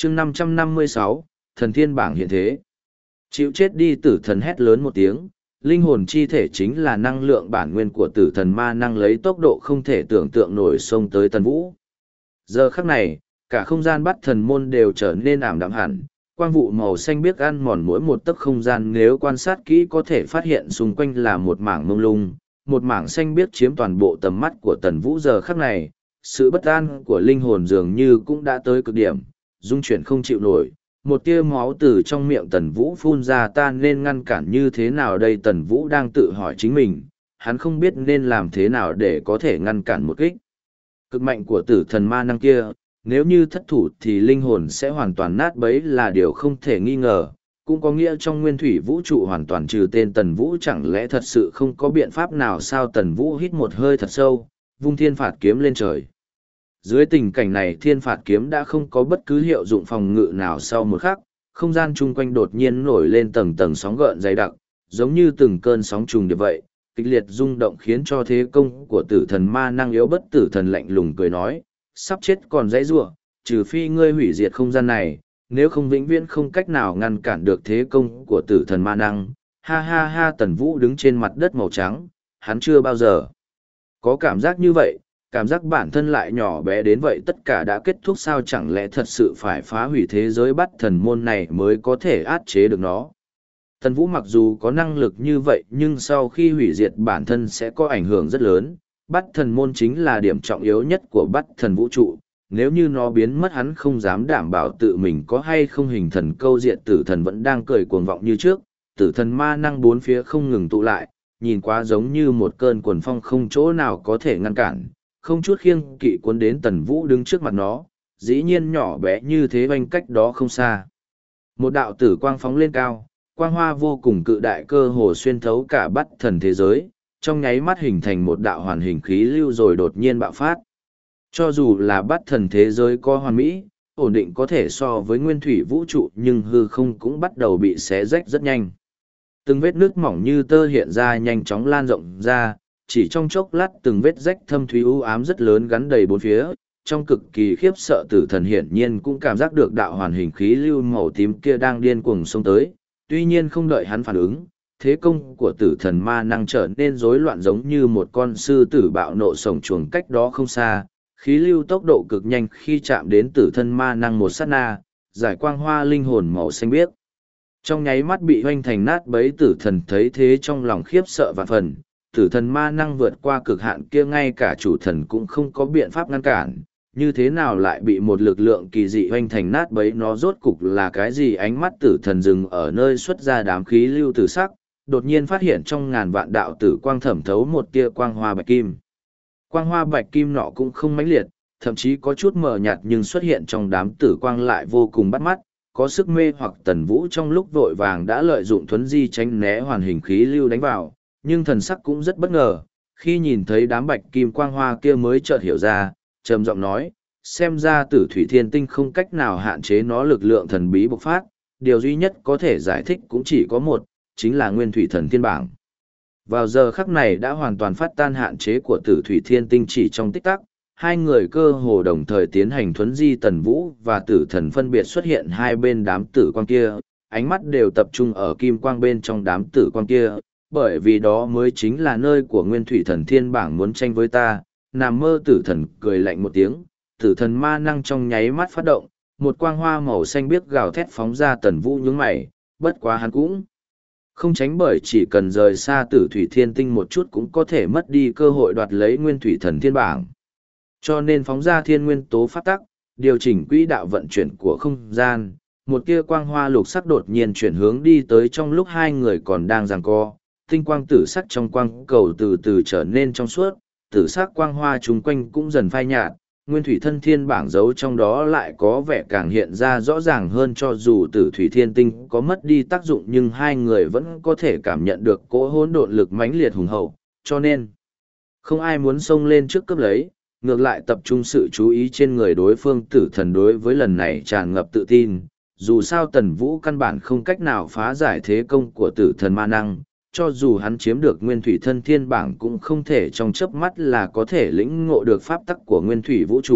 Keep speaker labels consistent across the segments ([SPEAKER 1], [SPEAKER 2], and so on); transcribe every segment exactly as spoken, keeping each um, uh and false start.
[SPEAKER 1] chương năm trăm năm mươi sáu, thần thiên bảng hiện thế. Chịu chết đi tử thần hét lớn một tiếng, linh hồn chi thể chính là năng lượng bản nguyên của tử thần ma năng lấy tốc độ không thể tưởng tượng nổi xông tới Tần Vũ. Giờ khắc này, cả không gian bắt thần môn đều trở nên ảm đạm hẳn, quang vụ màu xanh biếc ăn mòn mỗi một tấc không gian, nếu quan sát kỹ có thể phát hiện xung quanh là một mảng mông lung, một mảng xanh biếc chiếm toàn bộ tầm mắt của Tần Vũ. Giờ khắc này, sự bất an của linh hồn dường như cũng đã tới cực điểm, dung chuyển không chịu nổi. Một tia máu từ trong miệng Tần Vũ phun ra, ta nên ngăn cản như thế nào đây? Tần Vũ đang tự hỏi chính mình, hắn không biết nên làm thế nào để có thể ngăn cản một kích cực mạnh của tử thần ma năng kia. Nếu như thất thủ thì linh hồn sẽ hoàn toàn nát bấy là điều không thể nghi ngờ, cũng có nghĩa trong nguyên thủy vũ trụ hoàn toàn trừ tên Tần Vũ. Chẳng lẽ thật sự không có biện pháp nào sao? Tần Vũ hít một hơi thật sâu, vung thiên phạt kiếm lên trời. Dưới tình cảnh này thiên phạt kiếm đã không có bất cứ hiệu dụng phòng ngự nào. Sau một khắc, không gian chung quanh đột nhiên nổi lên tầng tầng sóng gợn dày đặc, giống như từng cơn sóng trùng điệp vậy, kịch liệt rung động khiến cho thế công của tử thần ma năng yếu bất. Tử thần lạnh lùng cười nói, sắp chết còn dãy giụa, trừ phi ngươi hủy diệt không gian này, nếu không vĩnh viễn không cách nào ngăn cản được thế công của tử thần ma năng. Ha ha ha! Tần Vũ đứng trên mặt đất màu trắng, hắn chưa bao giờ có cảm giác như vậy, cảm giác bản thân lại nhỏ bé đến vậy. Tất cả đã kết thúc sao? Chẳng lẽ thật sự phải phá hủy thế giới bắt thần môn này mới có thể áp chế được nó? Tần Vũ mặc dù có năng lực như vậy nhưng sau khi hủy diệt bản thân sẽ có ảnh hưởng rất lớn. Bắt thần môn chính là điểm trọng yếu nhất của bắt thần vũ trụ, nếu như nó biến mất hắn không dám đảm bảo tự mình có hay không hình thần câu diện. Tử thần vẫn đang cười cuồng vọng như trước, tử thần ma năng bốn phía không ngừng tụ lại, nhìn quá giống như một cơn cuồng phong không chỗ nào có thể ngăn cản, không chút khiêng kỵ cuốn đến Tần Vũ. Đứng trước mặt nó, dĩ nhiên nhỏ bé như thế, oanh cách đó không xa. Một đạo tử quang phóng lên cao, quang hoa vô cùng cự đại cơ hồ xuyên thấu cả bắt thần thế giới, trong nháy mắt hình thành một đạo hoàn hình khí lưu rồi đột nhiên bạo phát. Cho dù là bắt thần thế giới có hoàn mỹ, ổn định có thể so với nguyên thủy vũ trụ nhưng hư không cũng bắt đầu bị xé rách rất nhanh. Từng vết nước mỏng như tơ hiện ra nhanh chóng lan rộng ra, chỉ trong chốc lát từng vết rách thâm thúy u ám rất lớn gắn đầy bốn phía. Trong cực kỳ khiếp sợ, tử thần hiển nhiên cũng cảm giác được đạo hoàn hình khí lưu màu tím kia đang điên cuồng xông tới. Tuy nhiên không đợi hắn phản ứng, thế công của tử thần ma năng trở nên rối loạn giống như một con sư tử bạo nộ sổng chuồng cách đó không xa. Khí lưu tốc độ cực nhanh, khi chạm đến tử thần ma năng một sát na, giải quang hoa linh hồn màu xanh biếc trong nháy mắt bị hoanh thành nát bấy. Tử thần thấy thế trong lòng khiếp sợ vạn phần, tử thần ma năng vượt qua cực hạn kia ngay cả chủ thần cũng không có biện pháp ngăn cản, như thế nào lại bị một lực lượng kỳ dị hoanh thành nát bấy? Nó rốt cục là cái gì? Ánh mắt tử thần dừng ở nơi xuất ra đám khí lưu tử sắc, đột nhiên phát hiện trong ngàn vạn đạo tử quang thẩm thấu một tia quang hoa bạch kim. Quang hoa bạch kim nọ cũng không mãnh liệt, thậm chí có chút mờ nhạt, nhưng xuất hiện trong đám tử quang lại vô cùng bắt mắt, có sức mê hoặc. Tần Vũ trong lúc vội vàng đã lợi dụng thuấn di tránh né hoàn hình khí lưu đánh vào, nhưng thần sắc cũng rất bất ngờ, khi nhìn thấy đám bạch kim quang hoa kia mới chợt hiểu ra, trầm giọng nói, xem ra tử thủy thiên tinh không cách nào hạn chế nó lực lượng thần bí bộc phát, điều duy nhất có thể giải thích cũng chỉ có một, chính là nguyên thủy thần thiên bảng. Vào giờ khắc này đã hoàn toàn phát tan hạn chế của tử thủy thiên tinh. Chỉ trong tích tắc, hai người cơ hồ đồng thời tiến hành thuấn di. Tần Vũ và tử thần phân biệt xuất hiện hai bên đám tử quang kia, ánh mắt đều tập trung ở kim quang bên trong đám tử quang kia, bởi vì đó mới chính là nơi của nguyên thủy thần thiên bảng muốn tranh với ta. Nằm mơ! Tử thần cười lạnh một tiếng, tử thần ma năng trong nháy mắt phát động, một quang hoa màu xanh biếc gào thét phóng ra. Tần Vũ nhướng mày, bất quá hắn cũng không tránh, bởi chỉ cần rời xa tử thủy thiên tinh một chút cũng có thể mất đi cơ hội đoạt lấy nguyên thủy thần thiên bảng. Cho nên phóng ra thiên nguyên tố pháp tắc, điều chỉnh quỹ đạo vận chuyển của không gian, một tia quang hoa lục sắc đột nhiên chuyển hướng đi tới. Trong lúc hai người còn đang giằng co, tinh quang tử sắc trong quang cầu từ từ trở nên trong suốt, tử sắc quang hoa chung quanh cũng dần phai nhạt, nguyên thủy thân thiên bảng giấu trong đó lại có vẻ càng hiện ra rõ ràng hơn. Cho dù tử thủy thiên tinh có mất đi tác dụng nhưng hai người vẫn có thể cảm nhận được cỗ hỗn độn lực mãnh liệt hùng hậu, cho nên không ai muốn xông lên trước cướp lấy, ngược lại tập trung sự chú ý trên người đối phương. Tử thần đối với lần này tràn ngập tự tin, dù sao Tần Vũ căn bản không cách nào phá giải thế công của tử thần ma năng, cho dù hắn chiếm được nguyên thủy thân thiên bảng cũng không thể trong chớp mắt là có thể lĩnh ngộ được pháp tắc của nguyên thủy vũ trụ,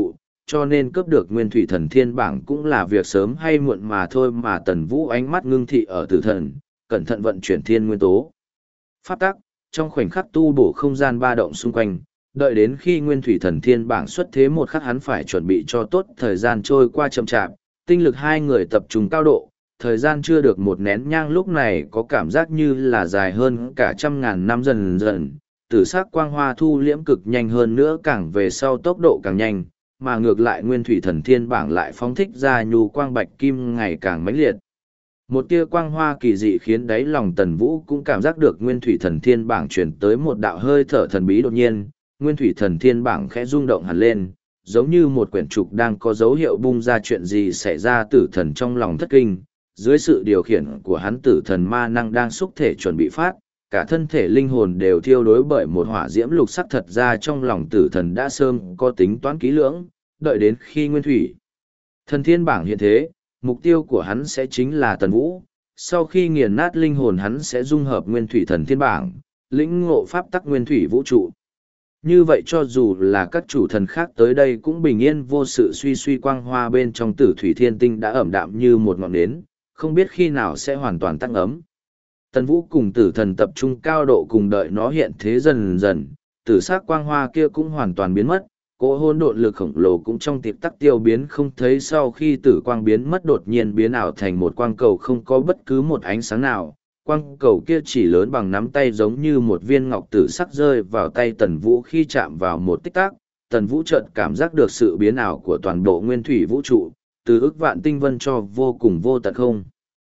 [SPEAKER 1] cho nên cướp được nguyên thủy thần thiên bảng cũng là việc sớm hay muộn mà thôi, mà Tần Vũ ánh mắt ngưng thị ở tử thần, cẩn thận vận chuyển thiên nguyên tố. Pháp tắc, trong khoảnh khắc tu bổ không gian ba động xung quanh, đợi đến khi nguyên thủy thần thiên bảng xuất thế một khắc hắn phải chuẩn bị cho tốt, thời gian trôi qua chậm chạp, tinh lực hai người tập trung cao độ, thời gian chưa được một nén nhang lúc này có cảm giác như là dài hơn cả trăm ngàn năm. Dần dần, tử sắc quang hoa thu liễm cực nhanh hơn nữa, càng về sau tốc độ càng nhanh, mà ngược lại nguyên thủy thần thiên bảng lại phóng thích ra nhu quang bạch kim ngày càng mãnh liệt. Một tia quang hoa kỳ dị khiến đáy lòng Tần Vũ cũng cảm giác được nguyên thủy thần thiên bảng chuyển tới một đạo hơi thở thần bí. Đột nhiên, nguyên thủy thần thiên bảng khẽ rung động hẳn lên, giống như một quyển trục đang có dấu hiệu bung ra. Chuyện gì xảy ra? Tử thần trong lòng thất kinh, dưới sự điều khiển của hắn tử thần ma năng đang xúc thể chuẩn bị phát, cả thân thể linh hồn đều thiêu đối bởi một hỏa diễm lục sắc. Thật ra trong lòng tử thần đã sớm có tính toán kỹ lưỡng, đợi đến khi nguyên thủy thần thiên bảng hiện thế, mục tiêu của hắn sẽ chính là Tần Vũ. Sau khi nghiền nát linh hồn, hắn sẽ dung hợp nguyên thủy thần thiên bảng, lĩnh ngộ pháp tắc nguyên thủy vũ trụ. Như vậy cho dù là các chủ thần khác tới đây cũng bình yên vô sự. Suy suy quang hoa bên trong tử thủy thiên tinh đã ẩm đạm như một ngọn nến, không biết khi nào sẽ hoàn toàn tăng ấm. Tần Vũ cùng tử thần tập trung cao độ cùng đợi nó hiện thế. Dần dần, tử sắc quang hoa kia cũng hoàn toàn biến mất, cỗ hỗn độn lực khổng lồ cũng trong tiệp tắc tiêu biến không thấy. Sau khi tử quang biến mất, đột nhiên biến ảo thành một quang cầu không có bất cứ một ánh sáng nào. Quang cầu kia chỉ lớn bằng nắm tay, giống như một viên ngọc tử sắc rơi vào tay Tần Vũ. Khi chạm vào một tích tắc, Tần Vũ chợt cảm giác được sự biến ảo của toàn bộ nguyên thủy vũ trụ, từ ức vạn tinh vân cho vô cùng vô tận không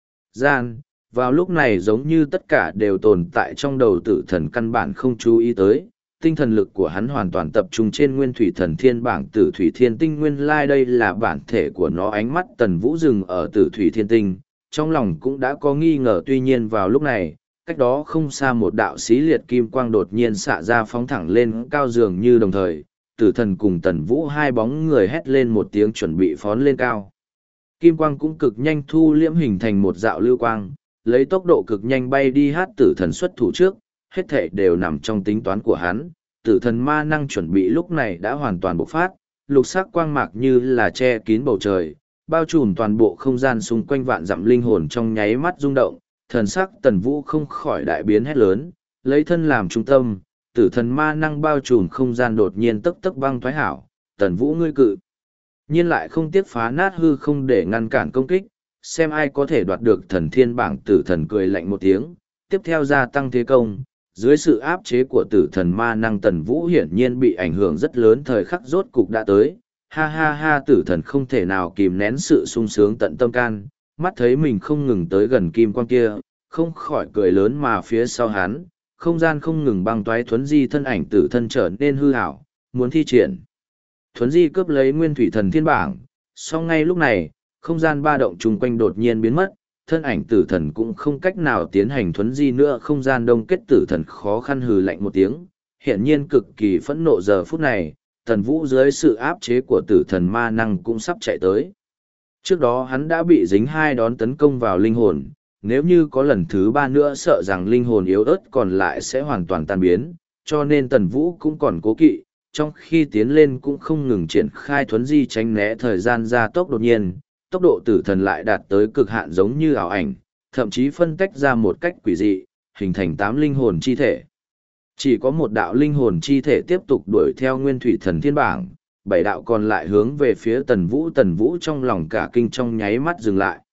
[SPEAKER 1] gian. Vào lúc này giống như tất cả đều tồn tại trong đầu tử thần, căn bản không chú ý tới. Tinh thần lực của hắn hoàn toàn tập trung trên nguyên thủy thần thiên bảng tử thủy thiên tinh. Nguyên lai đây là bản thể của nó. Ánh mắt Tần Vũ dừng ở tử thủy thiên tinh, trong lòng cũng đã có nghi ngờ. Tuy nhiên vào lúc này, cách đó không xa một đạo xí liệt kim quang đột nhiên xạ ra, phóng thẳng lên cao. Dường như đồng thời, tử thần cùng Tần Vũ hai bóng người hét lên một tiếng chuẩn bị phóng lên cao. Kim quang cũng cực nhanh thu liễm hình thành một dạo lưu quang, lấy tốc độ cực nhanh bay đi. Hát tử thần xuất thủ trước, hết thảy đều nằm trong tính toán của hắn. Tử thần ma năng chuẩn bị lúc này đã hoàn toàn bộc phát, lục sắc quang mạc như là che kín bầu trời, bao trùm toàn bộ không gian xung quanh. Vạn dặm linh hồn trong nháy mắt rung động, thần sắc Tần Vũ không khỏi đại biến, hét lớn, lấy thân làm trung tâm, tử thần ma năng bao trùm không gian đột nhiên tấc tấc băng thoái hảo. Tần Vũ ngươi cự nhiên lại không tiếc phá nát hư không để ngăn cản công kích, xem ai có thể đoạt được thần thiên bảng. Tử thần cười lạnh một tiếng, tiếp theo gia tăng thế công. Dưới sự áp chế của tử thần ma năng, Tần Vũ hiển nhiên bị ảnh hưởng rất lớn. Thời khắc rốt cục đã tới, ha ha ha. Tử thần không thể nào kìm nén sự sung sướng tận tâm can, mắt thấy mình không ngừng tới gần kim quang kia, không khỏi cười lớn. Mà phía sau hắn, không gian không ngừng băng toái. Thuấn di thân ảnh tử thân trở nên hư ảo, muốn thi triển thuấn di cướp lấy nguyên thủy thần thiên bảng. Song ngay lúc này, không gian ba động chung quanh đột nhiên biến mất, thân ảnh tử thần cũng không cách nào tiến hành thuấn di nữa. Không gian đông kết. Tử thần khó khăn hừ lạnh một tiếng, hiển nhiên cực kỳ phẫn nộ. Giờ phút này, Tần Vũ dưới sự áp chế của tử thần ma năng cũng sắp chạy tới. Trước đó hắn đã bị dính hai đón tấn công vào linh hồn, nếu như có lần thứ ba nữa sợ rằng linh hồn yếu ớt còn lại sẽ hoàn toàn tan biến, cho nên Tần Vũ cũng còn cố kỵ, trong khi tiến lên cũng không ngừng triển khai thuấn di tránh né. Thời gian gia tốc đột nhiên, tốc độ tử thần lại đạt tới cực hạn, giống như ảo ảnh, thậm chí phân tách ra một cách quỷ dị, hình thành tám linh hồn chi thể. Chỉ có một đạo linh hồn chi thể tiếp tục đuổi theo nguyên thủy thần thiên bảng, bảy đạo còn lại hướng về phía Tần Vũ. Tần Vũ trong lòng cả kinh, trong nháy mắt dừng lại.